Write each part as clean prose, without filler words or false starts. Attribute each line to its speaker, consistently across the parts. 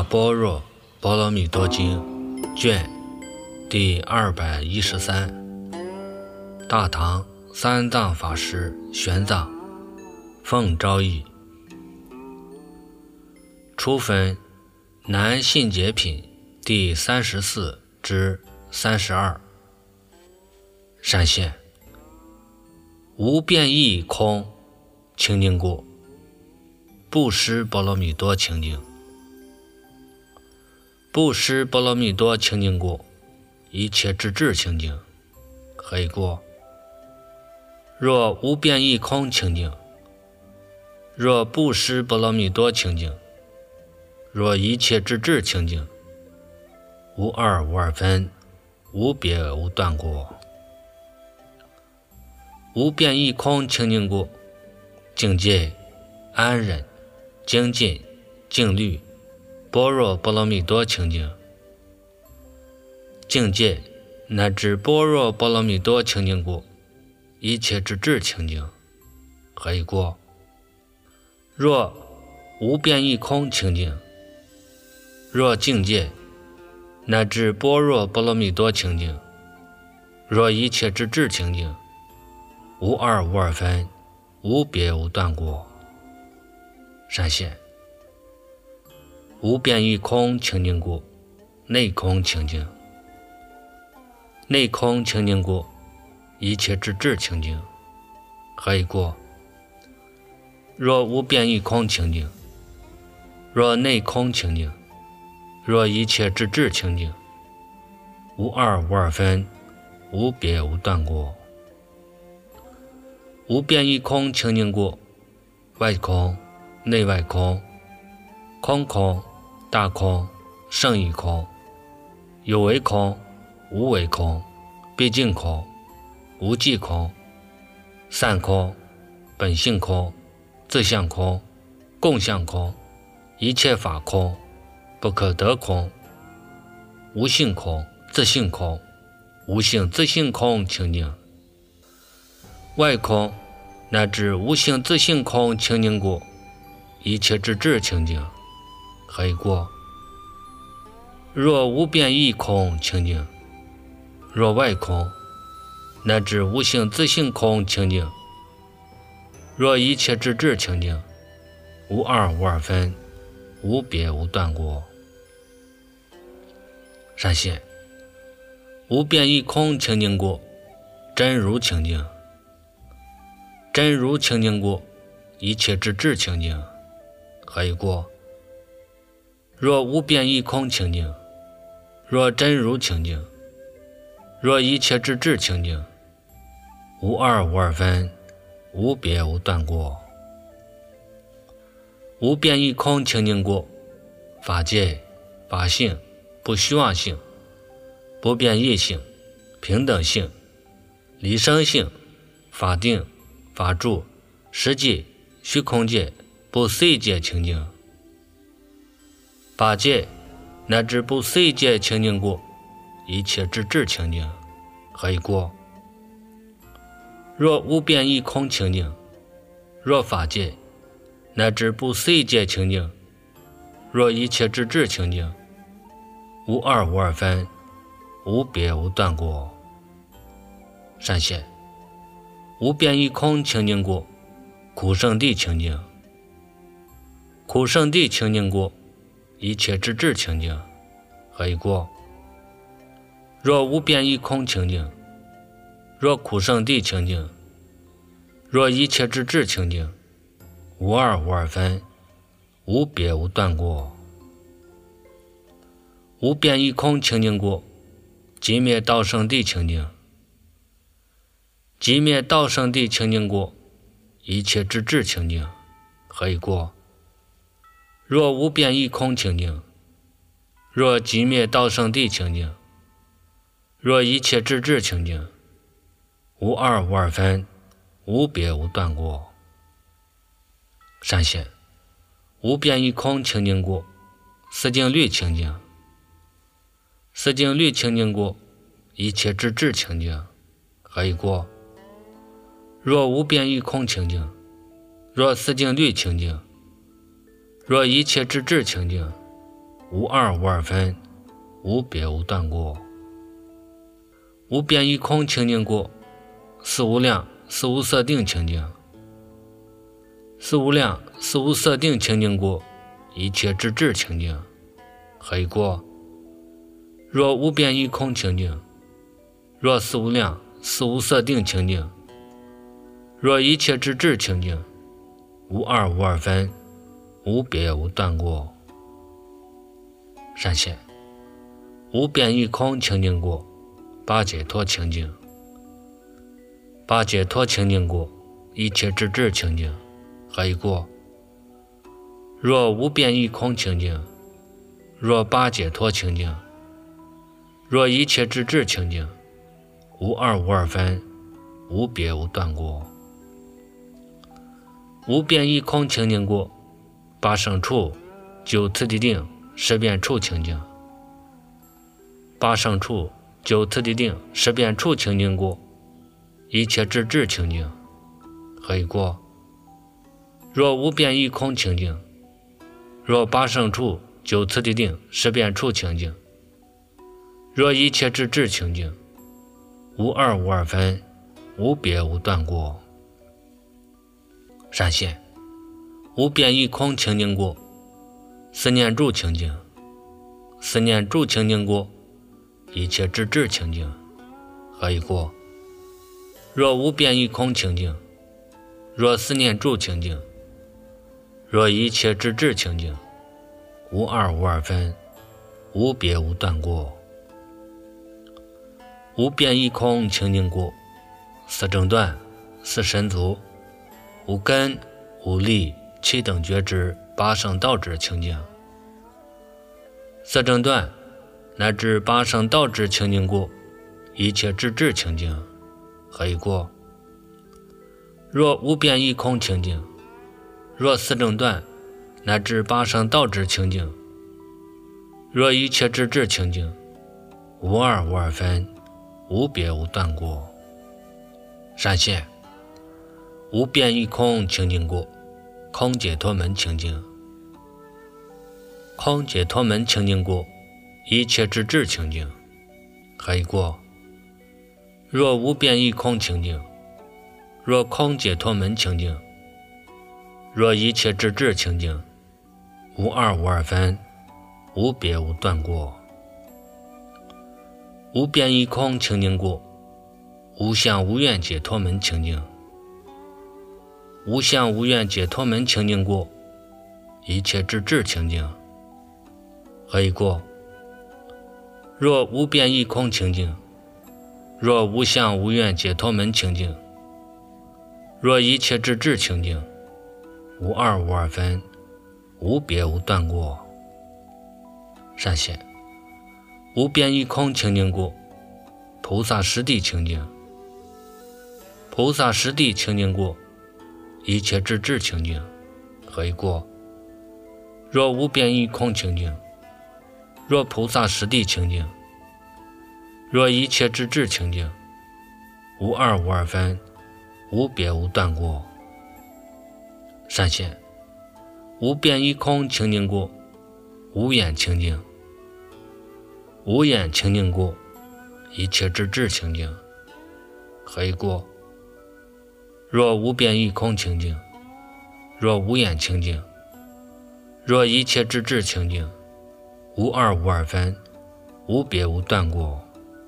Speaker 1: 般若波罗蜜多经卷第213，大唐三藏法师玄奘奉诏译，初分南信解品第34至32。闪现无变异空清净故，布施波罗蜜多清净。布施波罗蜜多清净故，一切之智清净。何以故？若无变异空清净，若布施波罗蜜多清净，若一切之智清净，无二无二分，无别无断过。无变异空清净故，境界安忍、精进、静虑、般若波罗蜜多清净。境界乃至般若波罗蜜多清净故，一切之智清净。何以故？若无变异空清净，若境界乃至般若波罗蜜多清净，若一切之智清净，无二无二分，无别无断过。闪现无变异空清净故，内空清净。内空清净故，一切之智清净。何以故？若无变异空清净，若内空清净，若一切之智清净，无二无二分，无别无断过。无变异空清净故，外空、内外空、空空、大空、胜义空、有为空、无为空、毕竟空、无记空、散空、本性空、自相空、共相空、一切法空、不可得空、无性空、自性空、无性自性空清净。外空乃至无性自性空清净故，一切之智清净。何以故？若无变异空清净，若外空乃至无性自性空清净，若一切之智清净，无二无二分，无别无断过。闪现无变异空清净故，真如清净。真如清净故，一切之智清净。何以故？若无变异空清净，若真如清净，若一切之智清净，无二无二分，无别无断过。无变异空清净故，法界、法性、不虚妄性、不变异性、平等性、离生性、法定、法住、实际、虚空界、不思议界清净。法界乃至不思议界清净故，一切之智清净。何以故？若无变异空清净，若法界乃至不思议界清净，若一切之智清净，无二无二分，无别无断过。闪现无变异空清净故，苦圣地清净。苦圣地清净故，一切之智清净。何以故？若无变异空清净，若苦圣地清净，若一切之智清净，无二无二分，无别无断过。无变异空清净故，寂灭道圣地清净。寂灭道圣地清净故，一切之智清净。何以故？若无变异空清净，若寂灭道圣地清净，若一切之智清净，无二无二分，无别无断过。闪现无变异空清净故，思境律清净。思境律清净故，一切之智清净。何以故？若无变异空清净，若思境律清净，若一切之智清净， 无二无二分，无别无断过。无边一空清净过，四无量四无色定清净。四无量四无色定清净过，一切智智清净。何以过？若无边一空清净，若四无量四无色定清净，若一切智智清净，无二无二分，无别无断过。善现无边一空清净过，八解脱清净。八解脱清净过，一切智智清净。何以过？若无边一空清净，若八解脱清净，若一切智智清净，无二无二分，无别无断过。无边一空清净过，八胜处九次第定十遍处清净。八胜处九次第定十遍处清净过，一切智智清净。何以过？若无边一空清净，若八胜处九次第定十遍处清净，若一切智智清净，无二无二分，无别无断过。善现无边一空清净过，四念住清净。四念住清净过，一切智智清净。何以过？若无边一空清净，若四念住清净，若一切智智清净，无二无二分，无别无断过。无边一空清净过，四正断四神足，无根无力七等觉知八圣道智清净。四正断乃至八圣道智清净过，一切智智清净。何以过？若无边一空清净，若四正断乃至八圣道智清净，若一切智智清净，无二无二分，无别无断过。善现无边一空清净过，空解脱门清净。空解脱门清净过，一切智智清净。何以过？若无边一空清净，若空解脱门清净，若一切智智清净，无二无二分，无别无断过。无边一空清净过，无相无愿解脱门清净。无相无愿解脱门清净过，一切智智清净。何以过？若无边一空清净，若无相无愿解脱门清净，若一切智智清净，无二无二分，无别无断过。善现无边一空清净过，菩萨实地清净。菩萨实地清净过，一切智智清净。何以过？若无边一空清净，若菩萨实地清净，若一切智智清净，无二无二分，无别无断过。善现无边一空清净过，无眼清净。无眼清净过，一切智智清净。何以过？若无边一空清净，若无眼清净，若一切智智清净，无二无二分，无别无断过。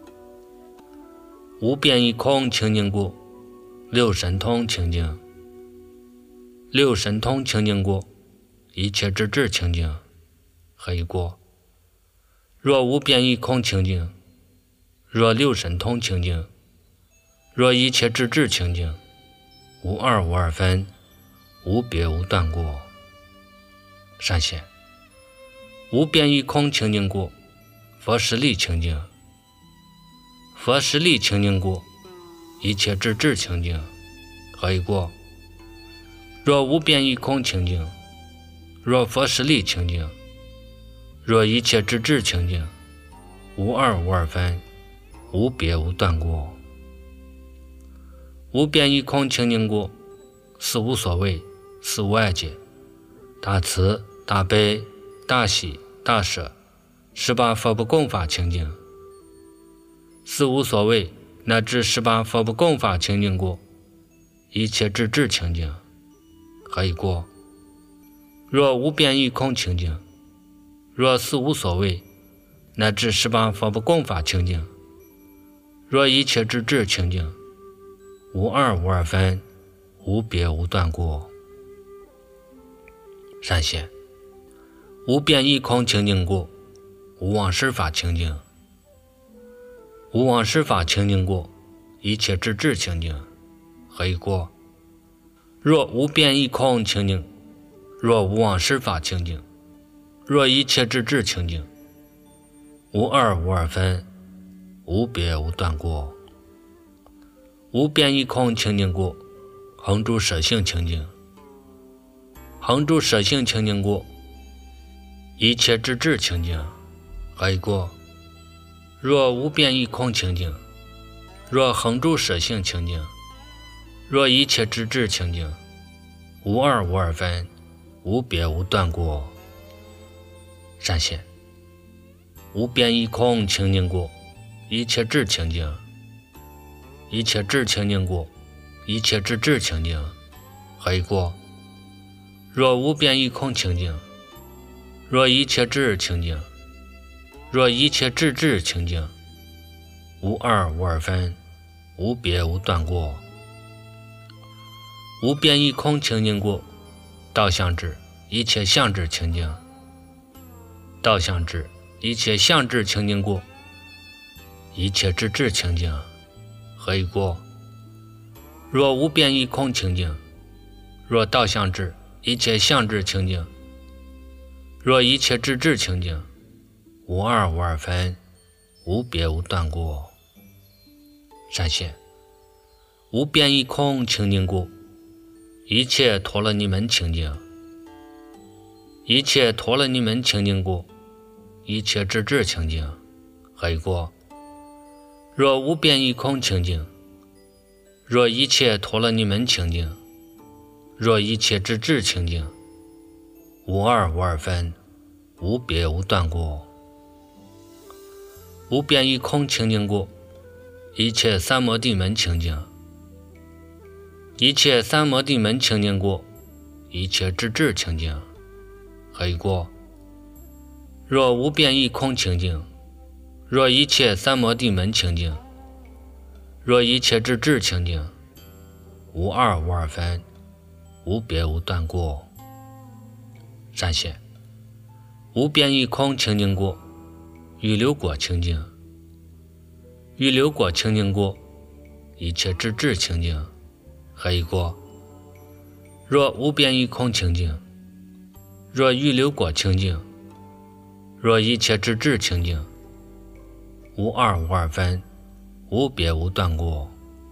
Speaker 1: 无边一空清净过，六神通清净。六神通清净过，一切智智清净。何以过？若无边一空清净，若六神通清净，若一切智智清净，无二无二分，无别无断过。善现无边一空清净过，佛实力清净。佛实力清净过，一切智智清净。何以过？若无边一空清净，若佛实力清净，若一切智智清净，无二无二分，无别无断过。无边一空清净过，四无所谓，四无碍解，大慈大悲大喜大舍18佛不共法清净，四无所谓乃至18佛不共法清净故，一切智智清净，何以故？若无边一空清净，若四无所谓乃至18佛不共法清净，若一切智智清净，无二无二分，无别无断故。善显，无边一空清净故，无妄实法清净，无妄实法清净故，一切智智清净，何以故？若无边一空清净，若无妄实法清净，若一切智智清净，无二无二分，无别无断故。无边一空清净故，恒住舍性清净，恒住舍性清净故，一切智智清净，何以故？若无边一空清净，若恒住舍性清净，若一切智智清净，无二无二分，无别无断故。善显，无边一空清净故，一切智清净，一切智清净故，一切智智清净，何以故？若无边一空清净，若一切智清净，若一切智智清净，无二无二分，无别无断故。无边一空清净故，道相智一切相智清净，道相智一切相智清净故，一切智智清净，何以故？若无边一空清净，若道相智一切相智清净，若一切智智清净，无二无二分，无别无断故。善显，无边一空清净故，一切陀罗尼门清净，一切陀罗尼门清净故，一切智智清净，何以故？若无边一空清净，若一切陀罗尼门清净，若一切智智清净，无二无二分，无别无断故。无边一空清净故，一切三摩地门清净，一切三摩地门清净故，一切智智清净，何以故？若无边一空清净，若一切三摩地门清净，若一切智智清净，无二无二分，无别无断故。善显，无边一空清净故，预流果清净，预流果清净故，一切智智清净，何以故？若无边一空清净，若预流果清净，若一切智智清净，无二无二分，无别无断故。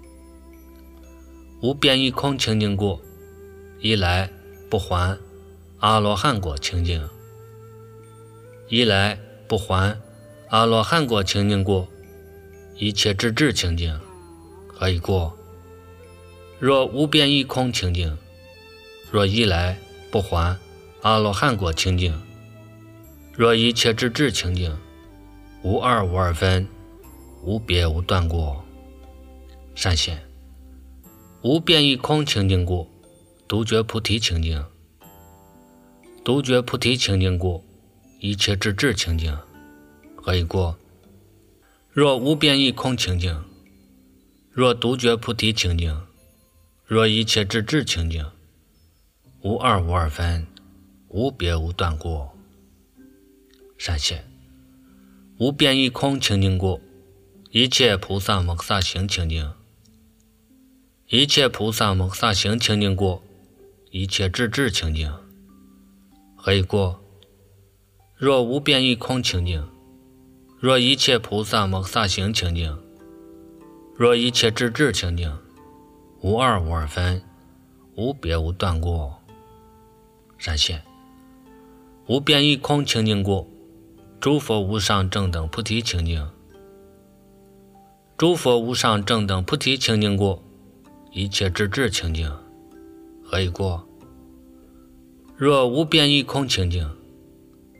Speaker 1: 无边一空清净故，一来不还阿罗汉果清净，一来不还阿罗汉果清净故，一切智智清净，何以故？若无边一空清净，若一来不还阿罗汉果清净，若一切智智清净，无二无二分，无别无断故。善显，无边一空清净故，独觉菩提清净，独觉菩提清净故，一切智智清净，何以故？若无边一空清净，若独觉菩提清净，若一切智智清净，无二无二分，无别无断故。善显，无边一空清净故，一切菩萨摩诃萨行清净，一切菩萨摩诃萨行清净故，一切智智清净，何以故？若无边一空清净，若一切菩萨摩诃萨行清净，若一切智智清净，无二无二分，无别无断故。善显，无边一空清净故，诸佛无上正等菩提清净，诸佛无上正等菩提清净故，一切智智清净，何以故？若无边一空清净，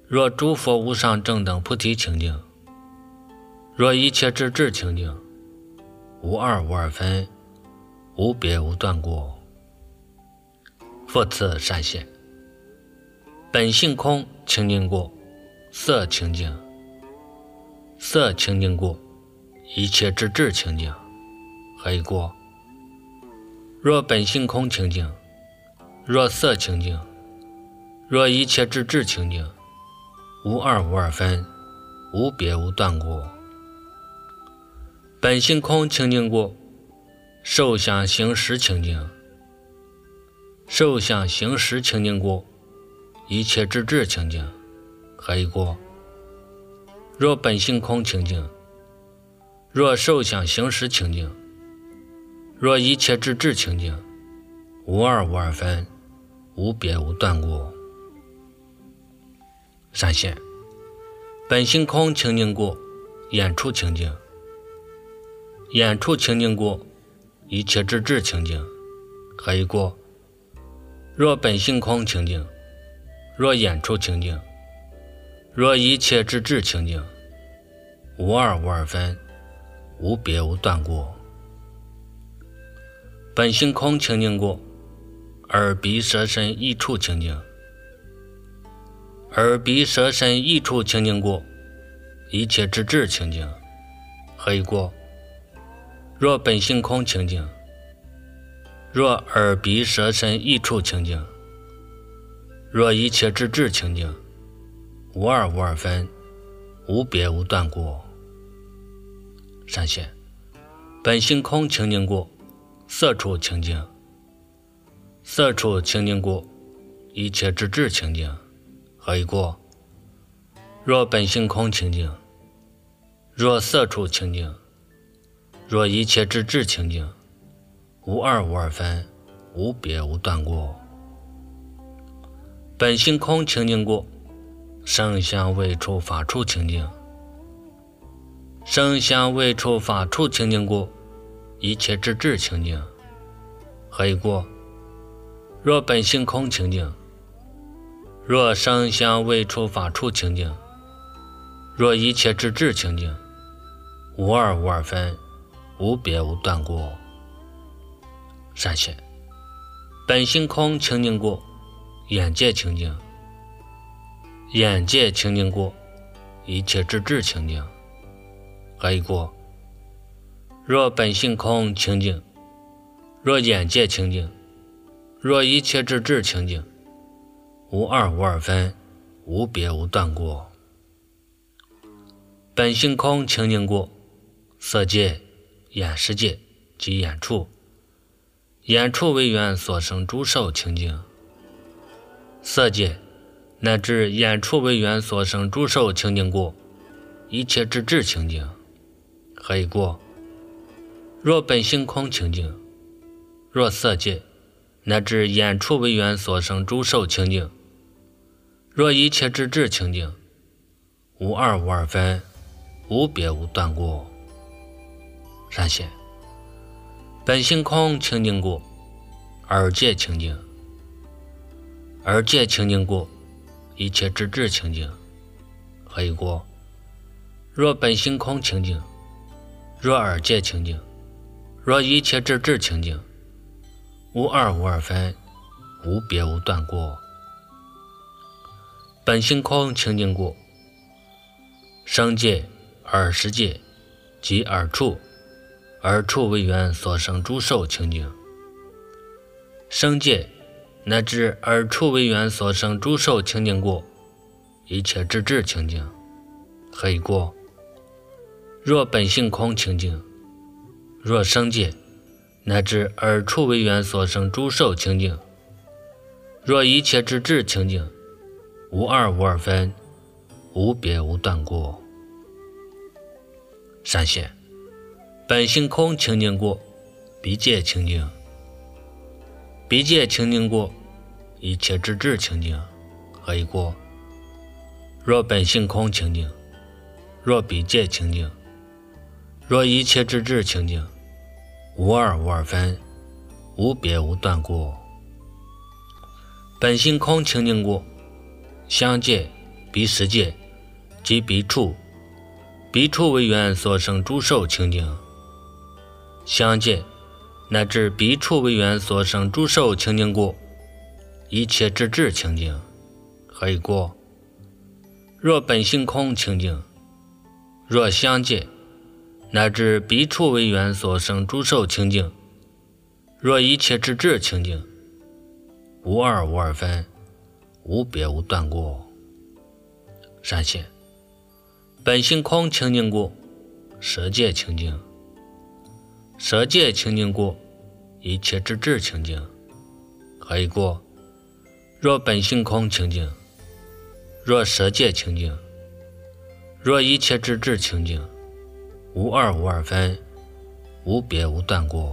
Speaker 1: 若诸佛无上正等菩提清净，若一切智智清净，无二无二分，无别无断过。复次善现，本性空清净过，色清净，色清净过，一切智智清净，何以过？若本性空清净，若色清净，若一切智智清净，无二无二分，无别无断过。本性空清净过，受想行识清净，受想行识清净过，一切智智清净，何以过？若本性空清净，若受想行识清净，若一切智智清净，无二无二分，无别无断过。善现，本性空清净过，眼处清净，眼处清净过，一切智智清净，何以过？若本性空清净，若眼处清净，若一切智智清净，无二无二分，无别无断过。本性空清净过，耳鼻舌身意处清净，耳鼻舌身意处清净过，一切智智清净，何以过？若本性空清净，若耳鼻舌身意处清净，若一切智智清净，无二无二分，无别无断过。善现，本性空清净过，色处清净，色处清净过，一切智智清净，何以过？若本性空清净，若色处清净，若一切智智清净，无二无二分，无别无断过。本性空清净过，声香味触法处清净，声香味触法处清净过，一切智智清净，何以过？若本性空清净，若声香味触法处清净，若一切智智清净，无二无二分，无别无断过。善现，本性空清净过，眼界清净，眼界清净过，一切智智清净，何以过？若本性空清净，若眼界清净，若一切智智清净，无二无二分，无别无断过。本性空清净过，色界、眼识界及眼处，眼处为缘所生诸受清净，色界乃至眼处为缘所生诸受清净过，一切智智清净，何以过？若本性空清净，若色界乃至眼处为缘所生诸受清净，若一切智智清净，无二无二分，无别无断过。善现，本性空清净过，耳界清净，耳界清净过，一切智智清净，何以过？若本性空清净，若耳界清净，若一切智智清净，无二无二分，无别无断过。本性空清净过，声界、耳识界及耳处，耳处为缘所生诸受清净，声界乃至耳处为缘所生诸受清净过，一切智智清净，何以过？若本性空清净，若声界乃至耳处为缘所生诸受清净，若一切智智清净，无二无二分，无别无断过。善现，本性空清净过，鼻界清净，鼻界清净过，一切智智清净，何以过？若本性空清净，若鼻界清净，若一切智智清净，无二无二分，无别无断过。本性空清净过，香界、 彼世界及彼处，彼处为缘所生诸受清净，相界乃至彼处为缘所生诸受清净故，一切之智清净，何以故？若本性空清净，若相界乃至彼处为缘所生诸受清净，若一切之智清净，无二无二分，无别无断故。善现本性空清净故，舍界清净，舍界清净故，一切之智清净，何以故？若本性空清净，若舍界清净，若一切之智清净，无二无二分，无别无断故。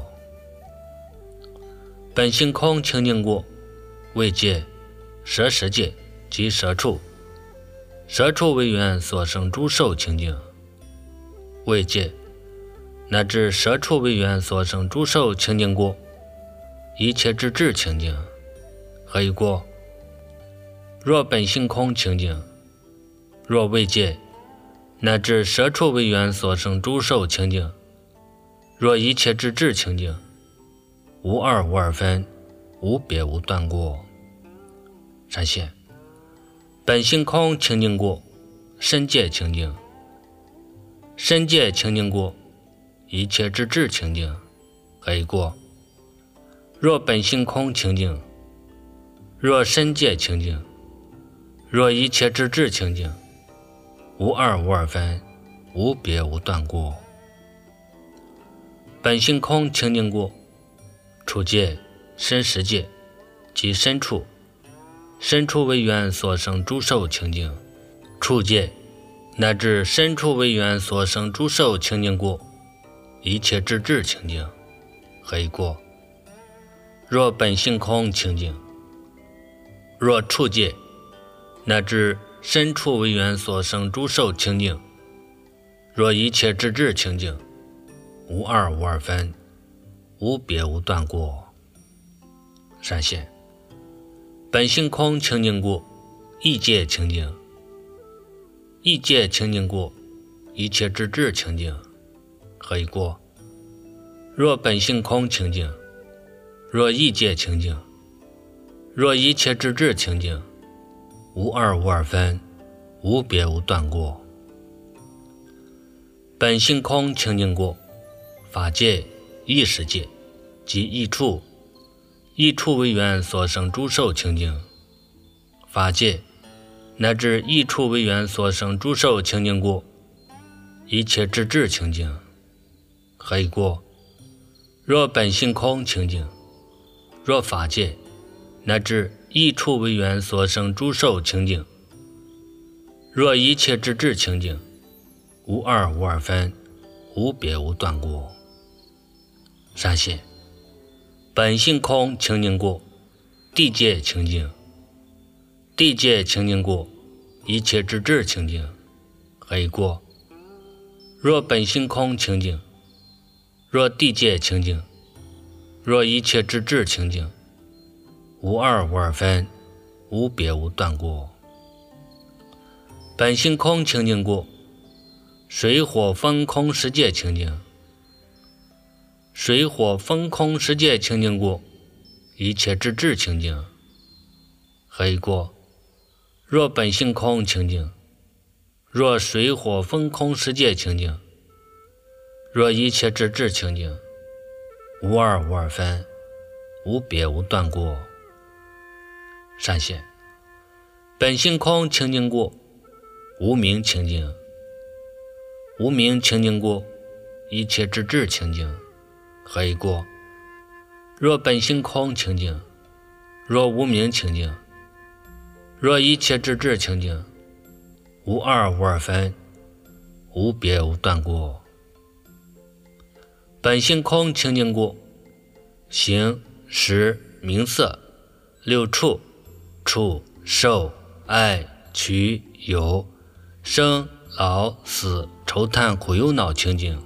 Speaker 1: 本性空清净故，为界、舍世界及舍处，舍处为缘所生诸受清净，为界乃至舍处为缘所生诸受清净故，一切之智清净，何以故？若本性空清净，若为界乃至舍处为缘所生诸受清净，若一切之智清净，无二无二分，无别无断故。善现本性空清净故，身界清净，身界清净故，一切之智清净，何以故？若本性空清净，若身界清净，若一切之智清净，无二无二分，无别无断故。本性空清净故，处界、身实界及身处，身处为缘所生诸受清净，处界乃至身处为缘所生诸受清净故，一切之智清净，何以故？若本性空清净，若处界乃至身处为缘所生诸受清净，若一切之智清净，无二无二分，无别无断故。善现本性空清净故，意界清净，意界清净故，一切之智清净，何以故？若本性空清净，若意界清净，若一切之智清净，无二无二分，无别无断故。本性空清净故，法界、意识界及意处，意处为缘所生诸受清净，法界乃至意处为缘所生诸受清净故，一切之智清净，何以故？若本性空清净，若法界乃至意处为缘所生诸受清净，若一切之智清净，无二无二分，无别无断故。善现本性空清净故，地界清净，地界清净故，一切之智清净，何以故？若本性空清净，若地界清净，若一切之智清净，无二无二分，无别无断故。本性空清净故，水火风空世界清净，水火风空世界清净故，一切之智清净，何以故？若本性空清净，若水火风空世界清净，若一切之智清净，无二无二分，无别无断故。善现本性空清净故，无明清净，无明清净故，一切之智清净，何以故？若本性空清净，若无明清净，若一切之智清净，无二无二分，无别无断故。本性空清净故，形、识、名色、六处、触、受、爱、取、有、生、老、死、愁叹苦忧恼清净，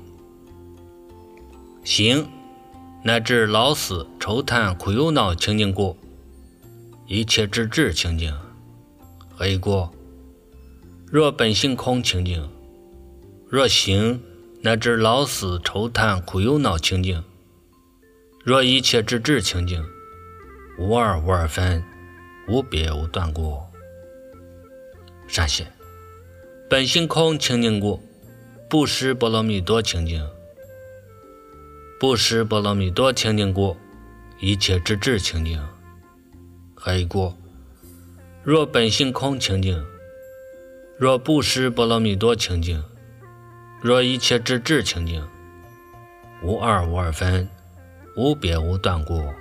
Speaker 1: 形乃至老死愁叹苦忧恼清净故，一切之智清净，何以故？ 若本性空清净，若行乃至老死愁叹苦忧恼清净，若一切之智清净，无二无二分，无别无断过。善现本性空清净故，不识波罗蜜多清净。不识波罗蜜多清净故，一切之智清净。还一故，若本性空清净，若不识波罗蜜多清净，若一切之智清净，无二无二分，无别无断过。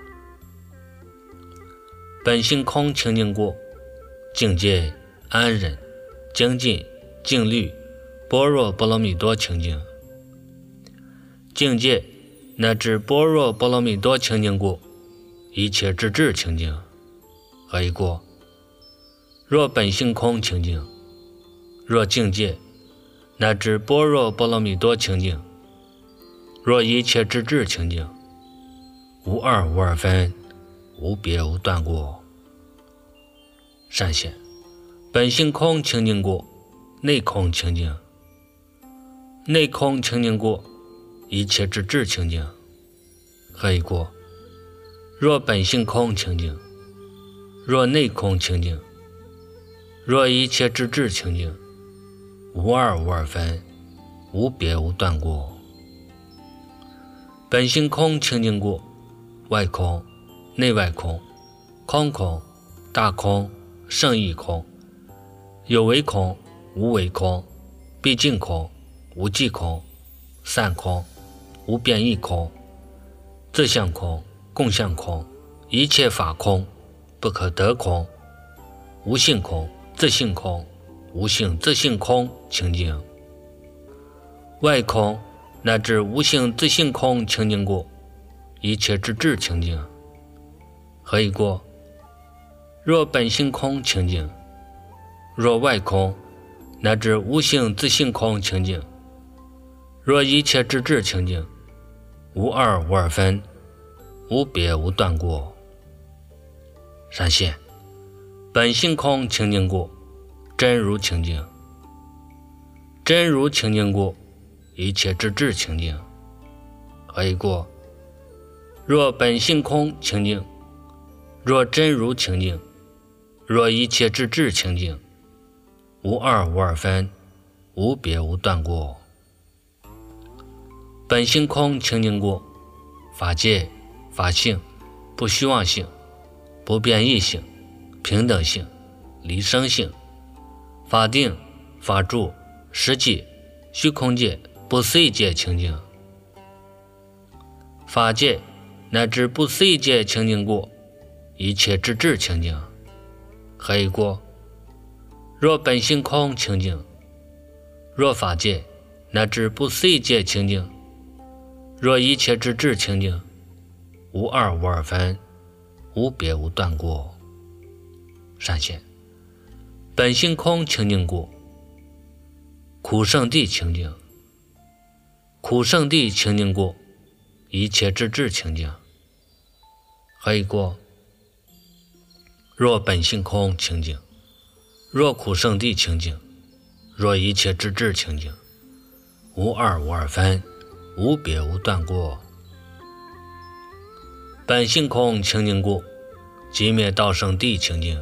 Speaker 1: 本性空清净故，境界安忍、精进、静虑、般若波罗蜜多清净。境界乃至般若波罗蜜多清净故，一切之智清净。何以故？若本性空清净，若境界乃至般若波罗蜜多清净，若一切之智清净，无二无二分，无别无断过。善现本性空清净故，内空清净。内空清净故，一切之智清净。何以故？若本性空清净，若内空清净，若一切之智清净，无二无二分，无别无断过。本性空清净故，外空、内外空、空空、大空、胜义空、有为空、无为空、毕竟空、无际空、散空、无变异空、自相空、共相空、一切法空、不可得空、无性空、自性空、无性自性空清净。外空乃至无性自性空清净故，一切之智清净。何以故？若本性空清净，若外空乃至无性自性空清净，若一切之智清净，无二无二分，无别无断过。善现本性空清净故，真如清净。真如清净故，一切之智清净。何以故？若本性空清净，若真如清净，若一切之智清净，无二无二分，无别无断过。本性空清净故，法界、法性、不虚妄性、不变异性、平等性、离生性、法定、法住、实际、虚空界、不思议界清净。法界乃至不思议界清净故，一切之智清净。何以故？若本性空清净，若法界乃至不思议界清净，若一切之智清净，无二无二分，无别无断过。善现本性空清净故，苦圣地清净。苦圣地清净故，一切之智清净。何以故？若本性空清净，若苦圣地清净，若一切之智清净，无二无二分，无别无断过。本性空清净故，寂灭道圣地清净。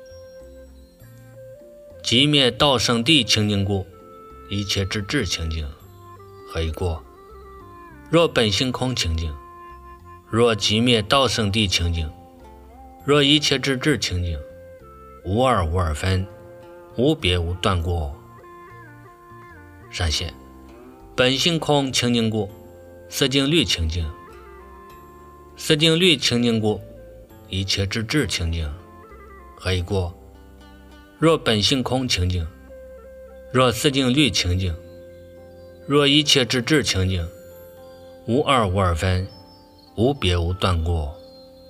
Speaker 1: 寂灭道圣地清净故，一切之智清净。何以故？若本性空清净，若寂灭道圣地清净，若一切之智清净，无二无二分，无别无断过。善现本性空清净故，色净律清净。色净律清净故，一切之智清净。何以故？若本性空清净，若色净律清净，若一切之智清净，无二无二分，无别无断过。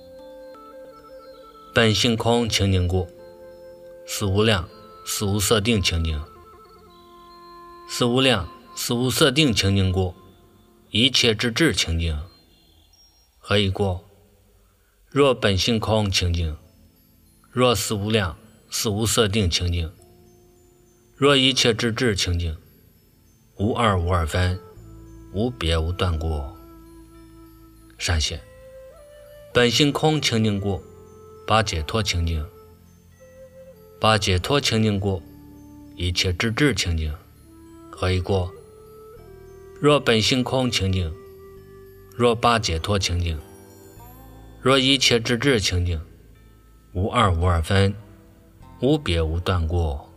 Speaker 1: 本性空清净故，四无量、四无色定清净。四无量、四无色定清净故，一切之智清净。何以故？若本性空清净，若四无量、四无色定清净， 若一切之智清净，无二无二分，无别无断过。闪现本性空清净过，八解脱清净，八解脱清净过，一切之智清净，何以过？若本性空清净，若八解脱清净，若一切之智清净，无二无二分，无别无断过。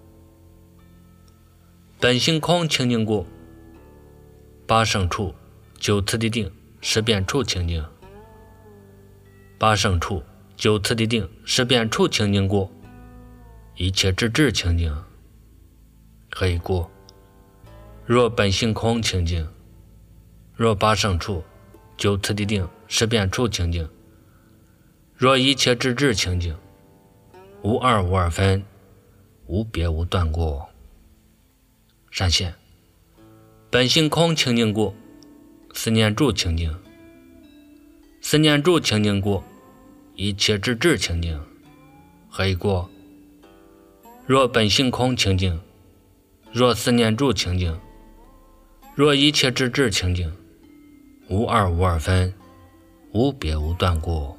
Speaker 1: 本性空清净过，八圣处九次第定识变处清净，八圣处九次第定识变处清净过，一切之智清净，何以过？若本性空清净，若八圣处九次第定识变处清净，若一切之智清净，无二无二分，无别无断过。闪现本性空清净过，思念住清净，思念住清净过，一切之智清净，何以过？若本性空清净，若思念住清净，若一切之智清净，无二无二分，无别无断过。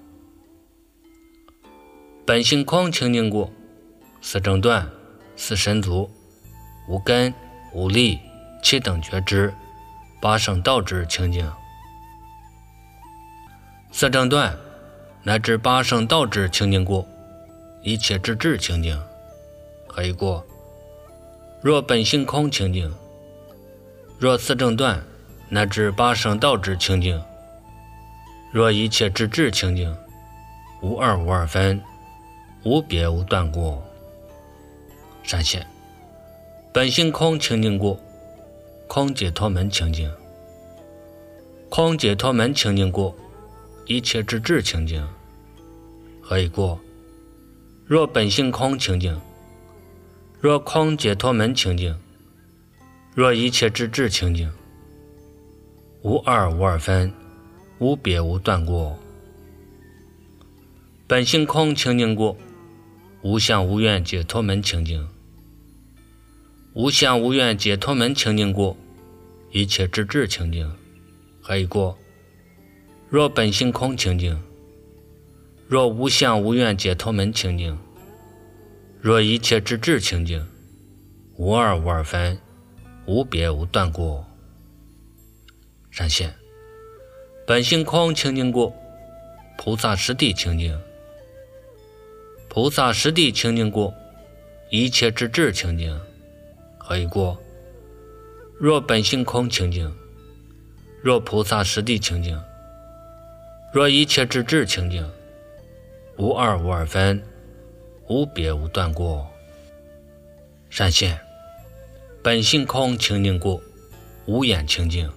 Speaker 1: 本性空清净过，思正断，思神足，无根无力，七等觉知，八圣道知清净。思正断乃至八圣道知清净过，一切之智清净，何以过？若本性空清净，若思正断乃至八圣道知清净，若一切之智清净，无二无二分，无别无断过。闪现本性空清净过，空解脱门清净，空解脱门清净过，一切之智清净，何以过？若本性空清净，若空解脱门清净，若一切之智清净，无二无二分，无别无断过。本性空清净过，无相无愿解脱门清净，无相无愿解脱门清净过，一切之智清净，何以过？若本性空清净，若无相无愿解脱门清净，若一切之智清净，无二无二分，无别无断过。闪现本性空清净过，菩萨实地清净，菩萨实地清净过，一切之智清净，何以过？若本性空清净，若菩萨实地清净，若一切之智清净，无二无二分，无别无断过。闪现本性空清净过，无眼清净，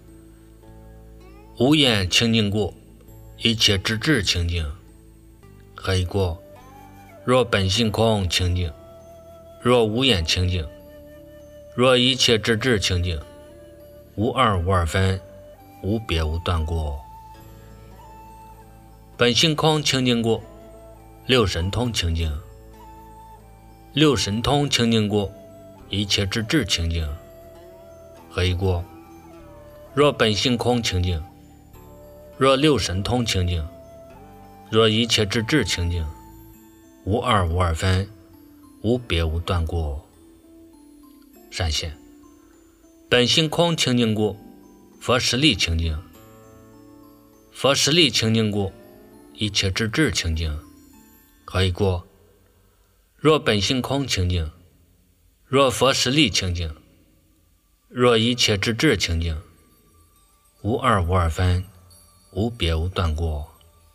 Speaker 1: 无眼清净过，一切之智清净，何以过？若本性空清净，若无眼清净，若一切之智清净，无二无二分，无别无断过。本性空清净过，六神通清净，六神通清净过，一切之智清净，何以过？若本性空清净，若六神通清净，若一切之智清净，无二无二分，无别无断过。闪现本性空清净过，佛实力清净，佛实力清净过，一切之智清净，何以过？若本性空清净，若佛实力清净，若一切之智清净，无二无二分，无别无断过。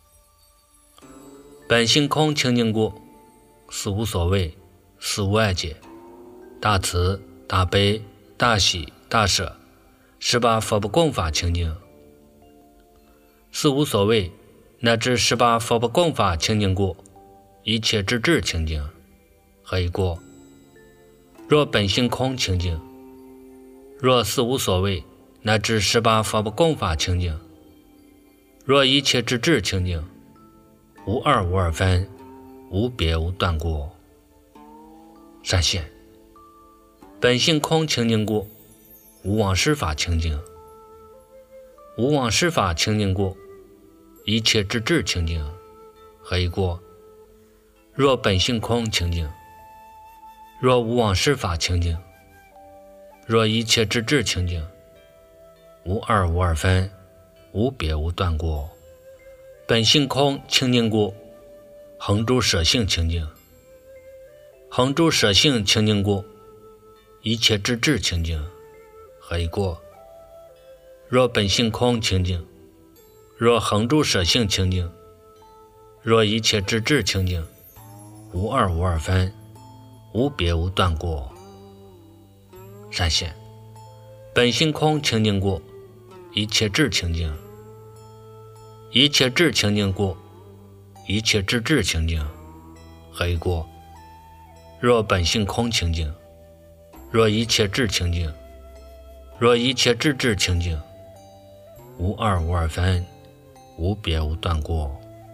Speaker 1: 本性空清净过，四无所谓，四无碍解，大慈大悲大喜大舍，十八佛不共法清净。四无所谓乃至十八佛不共法清净过，一切之智清净，何以过？若本性空清净，若四无所谓乃至十八佛不共法清净，若一切之智清净，无二无二分，无别无断过。闪现本性空清净故，无妄十法清净。无妄十法清净故，一切之智清净。何以故？若本性空清净，若无妄十法清净，若一切之智清净，无二无二分，无别无断故。本性空清净故，恒诸舍性清净。恒诸舍性清净故，一切之智清净。何以故？若本性空清净，若恒诸舍性清净，若一切之智清净，无二无二分，无别无断故。善现本性空清净故，一切智清净。一切智清净故，一切之智清净。何以故？若本性空清净，若一切智清净，若一切之智清净，无二无二分，无别无断故。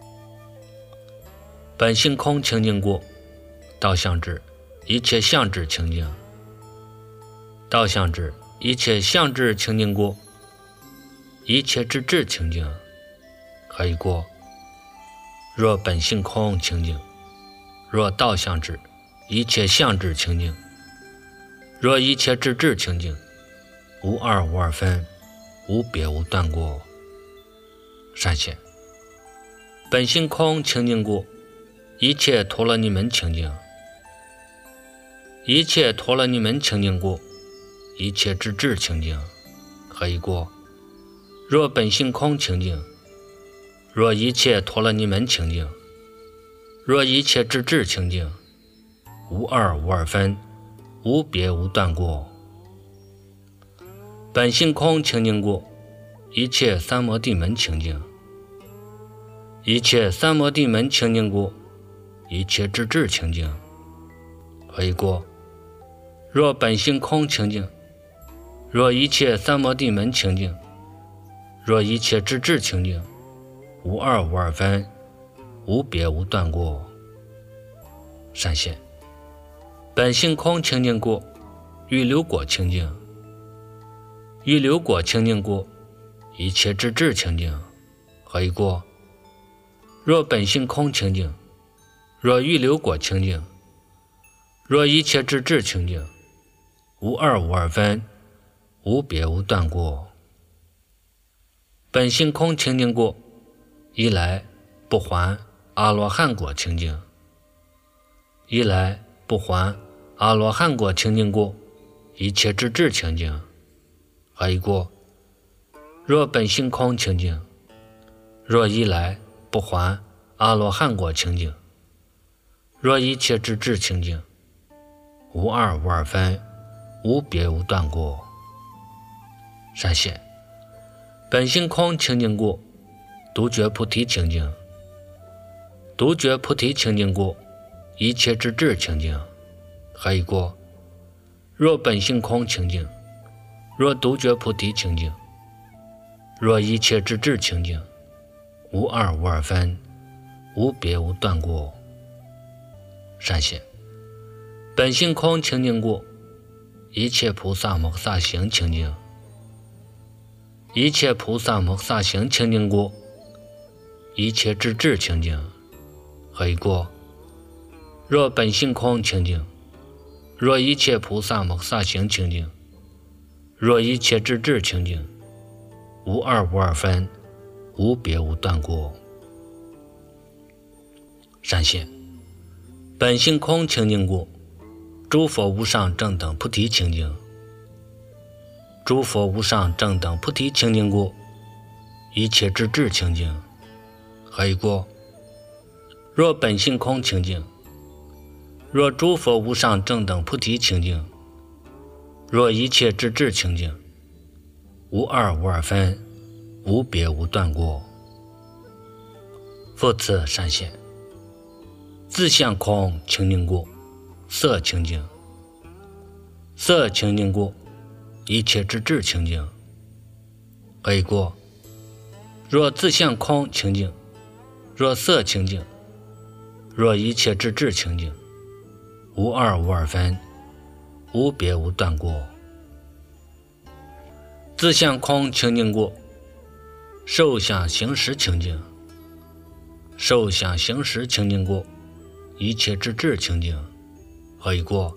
Speaker 1: 本性空清净故，道相智一切相智清净。道相智一切相智清净故，一切之智清净。何以故？若本性空清净，若道相智一切相智清净，若一切之智清净，无二无二分，无别无断故。善现本性空清净故，一切陀罗尼门清净。一切陀罗尼门清净故，一切之智清净。何以故？若本性空清净，若一切陀罗尼门清净，若一切之智清净，无二无二分，无别无断故。本性空清净故，一切三摩地门清净。一切三摩地门清净故，一切之智清净。何以故？若本性空清净，若一切三摩地门清净，若一切之智清净，无二无二分，无别无断故。善现本性空清净故，欲流果清净。欲流果清净故，一切之智清净。何以故？若本性空清净，若欲流果清净，若一切之智清净，无二无二分，无别无断故。本性空清净故，一来不还阿罗汉果清净。一来不还阿罗汉果清净故，一切之智清净。何以故？若本性空清净，若一来不还阿罗汉果清净，若一切之智清净，无二无二分，无别无断故。善现本性空清净故，独觉菩提清净。独觉菩提清净故，一切之智清净。何以故？若本性空清净，若独觉菩提清净，若一切之智清净，无二无二分，无别无断故。善现本性空清净故，一切菩萨摩诃萨行清净。一切菩萨摩诃萨行清净故，一切之智清净。何以故？若本性空清净，若一切菩萨摩诃萨行清净，若一切之智清净，无二无二分，无别无断故。善现本性空清净故，诸佛无上正等菩提清净。诸佛无上正等菩提清净故，一切之智清净。何以故？若本性空清净，若诸佛无上正等菩提清净，若一切之智清净，无二无二分，无别无断故。复次善现自相空清净故，色清净。色清净故，一切之智清净。何以故？若自相空清净，若色清净，若一切之智清净，无二无二分， 无别无断过。自相空清净过，受想行识清净，受想行识清净过，一切之智清净，何以过？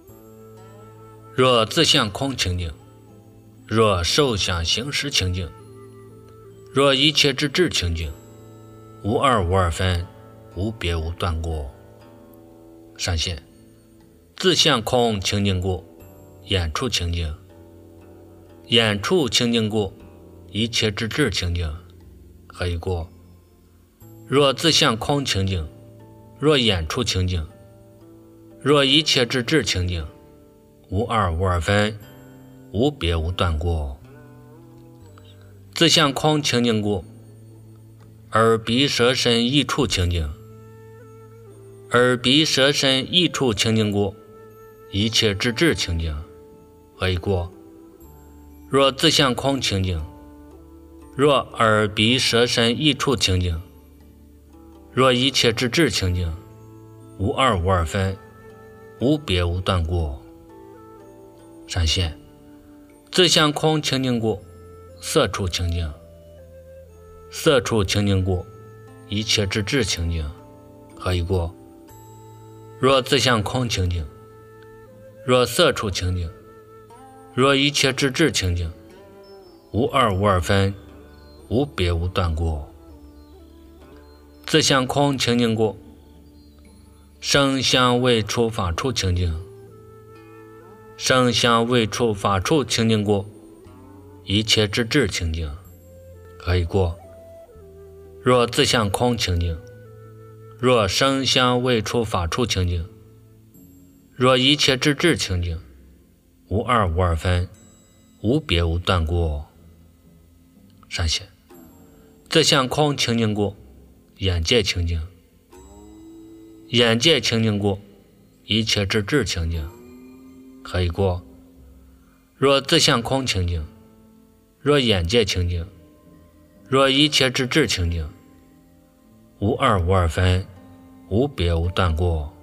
Speaker 1: 若自相空清净，若受想行识清净，若一切之智清净，无二无二分，无别无断过。上线自相空清净过，眼处清净，眼处清净过，一切之智清净，何以过？若自相空清净，若眼处清净，若一切之智清净，无二无二分，无别无断过。自相空清净过，耳鼻舌身意处清净，耳鼻舌身意处清净过，一切之智清净，何以过？若自相空清净，若耳鼻舌身意处清净，若一切之智清净，无二无二分，无别无断过。上线自相空清净过，色处清净，色处清净过，一切之智清净，何以过？若自相空清净，若色处清净，若一切之智清净，无二无二分，无别无断过。自相空清净过，声香味触法处清净，声香味触法处清净过，一切之智清净，何以过？若自相空清净，若声香味触法处清净，若一切之智清净，无二无二分，无别无断过。上线自相空清净过，眼界清净，眼界清净过，一切之智清净，何以过？若自相空清净，若眼界清净，若一切之智清净，无二无二分，无别无断过。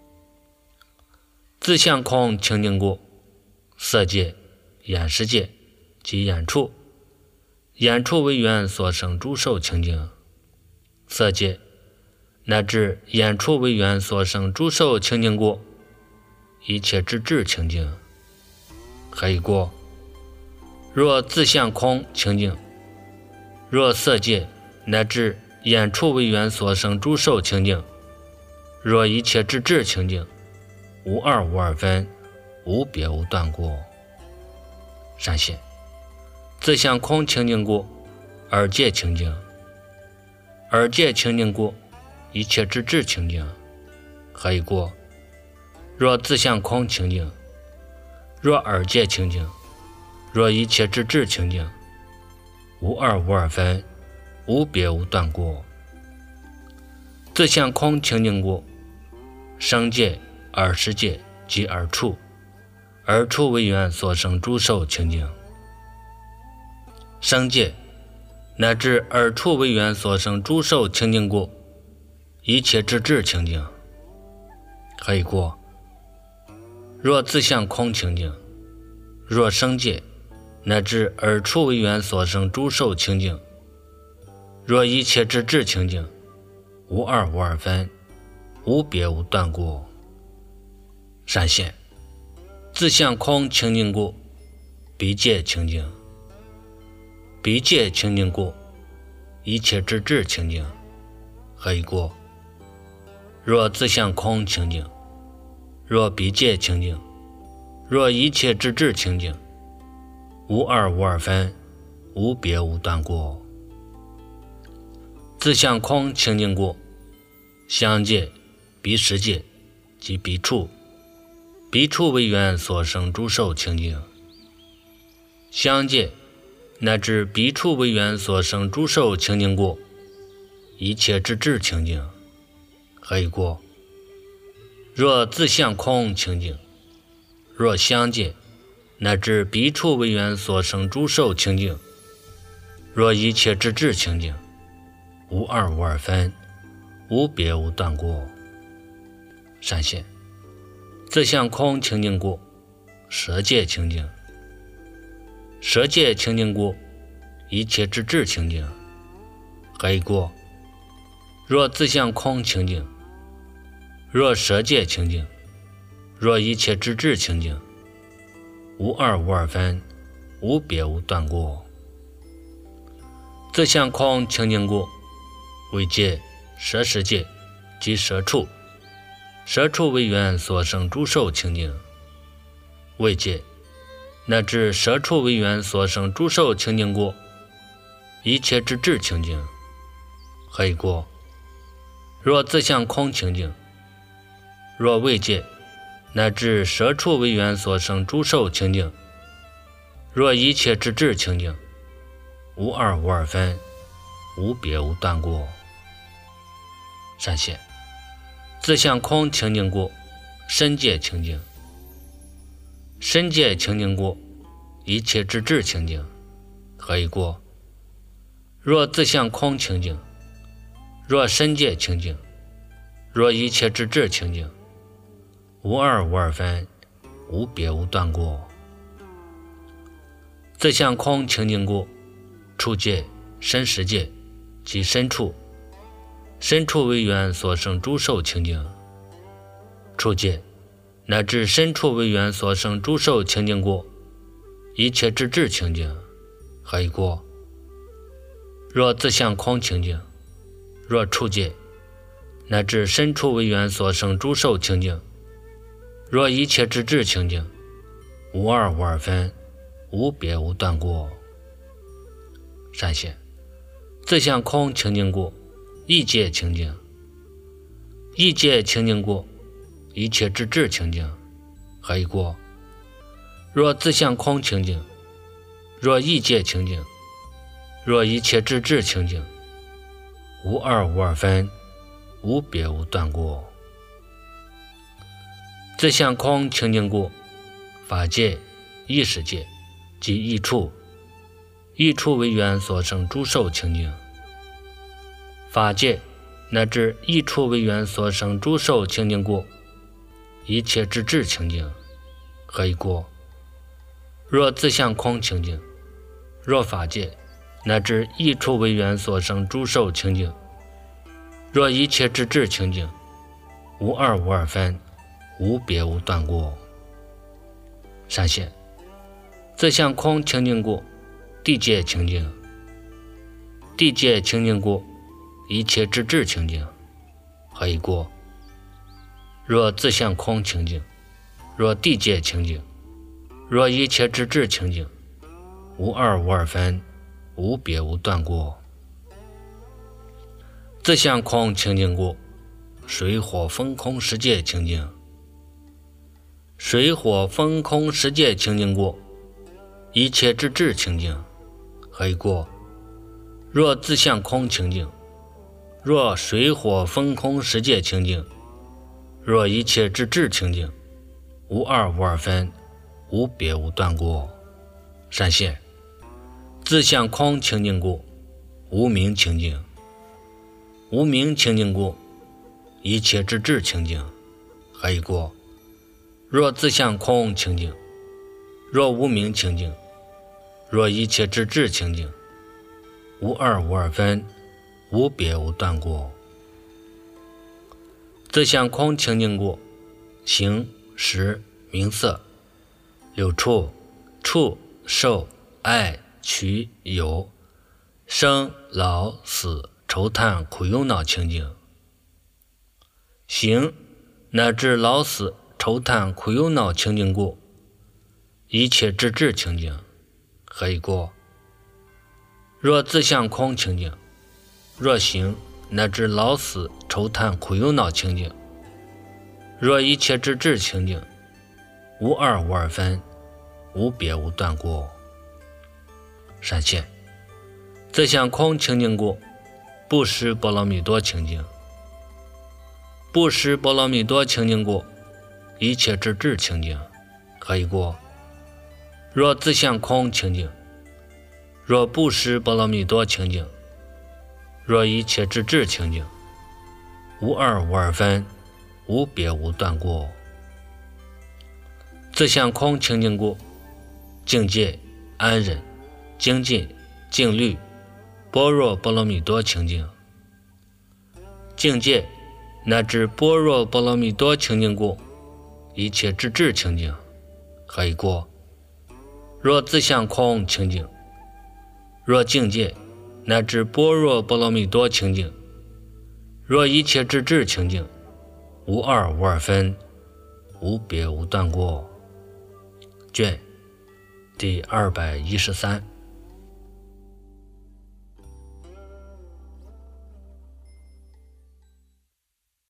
Speaker 1: 自相空清净过，色界、眼识界及眼处，眼处为缘所生诸受清净，色界乃至眼处为缘所生诸受清净过，一切之智清净，何以过？若自相空清净，若色界乃至眼处为缘所生诸受清净，若一切之智清净，无二无二分，无别无断过。上线自相空清净过，耳界清净，耳界清净过，一切之智清净，何以过？若自相空清净，若耳界清净，若一切之智清净，无二无二分，无别无断过。自相空清净过，声界、耳识界及耳处，耳处为缘所生诸受清净，声界乃至耳处为缘所生诸受清净过，一切之智清净，何以过？若自相空清净，若声界乃至耳处为缘所生诸受清净，若一切之智清净，无二无二分，无别无断过。闪现自相空清净过，鼻界清净，鼻界清净过，一切之智清净，何以过？若自相空清净，若鼻界清净，若一切之智清净，无二无二分，无别无断过。自相空清净过，香界、鼻识界及鼻处，鼻处为缘所生诸受清净，香界乃至鼻处为缘所生诸受清净过，一切之智清净，何以过？若自相空清净，若香界乃至鼻处为缘所生诸受清净，若一切之智清净，无二无二分，无别无断过。闪现自相空清净过， 舍戒清净。舍戒清净故，一切之智清净。还一过，若自相空清净，若舍戒清净，若一切之智清净，无二无二分，无别无断过。自相空清净故，为戒、舍世界及舍处，舍处为缘所生诸受清净。为戒，乃至舍处为缘所生诸受清净故，一切之智清净。还一过，若自相空清净，若为戒，乃至舍处为缘所生诸受清净，若一切之智清净，无二无二分，无别无断过。善现，自相空清净故，身戒清净。身戒清净故，一切之智清净。何以过？若自相空清净，若身戒清净，若一切之智清净，无二无二分，无别无断过。自相空清净故，处戒、身实戒及身处，身处为缘所生诸受清净。处戒，乃至身处为缘所生诸受清净故，一切之智清净。何以过？若自相空清净，若处戒，乃至身处为缘所生诸受清净，若一切之智清净，无二无二分，无别无断过。善现，自相空清净故，意界清净。意界清净故，一切之智清净。何以过？若自相空清净，若意界清净，若一切之智清净，无二无二分，无别无断过。自相空清净故，法界、意识界及意处，意处为缘所生诸受清净。法界乃至意处为缘所生诸受清净故，一切之智清净。何以过？若自相空清净，若法界乃至意处为缘所生诸受清净，若一切之智清净，无二无二分，无别无断过。善现，自相空清净故，地界清净。地界清净故，一切之智清净。何以过？若自相空清净，若地界清净，若一切之智清净，无二无二分，无别无断过。自相空清净故，水火风空十界清净。水火风空十界清净故，一切之智清净。何以过？若自相空清净，若水火风空十界清净，若一切之智清净，无二无二分，无别无断过。善现，自相空清净故，无明清净。无明清净故，一切之智清净。何以过？若自相空清净，若无明清净，若一切之智清净，无二无二分，无别无断过。自相空清净故，形、识、名色、六处、触、受、爱、取、有、生、老、死、愁叹、苦忧恼清净。形乃至老死、愁叹、苦忧恼清净故，一切之智清净。何以过？若自相空清净，若形乃至老死、愁叹、苦忧恼清净，若一切之智清净，无二无二分，无别无断过。善现，自相空清净故，不识波罗蜜多清净。不识波罗蜜多清净故，一切之智清净。何以过？若自相空清净，若不识波罗蜜多清净，若一切之智清净，无二无二分，无别无断过。 自相空清净故，境界安忍、精进、静虑、般若波罗蜜多清净。境界乃至般若波罗蜜多清净故，一切智智清净。何以故？若自相空清净，若境界乃至般若波罗蜜多清净，若一切智智清净，无二无二分，无别无断过。卷第213。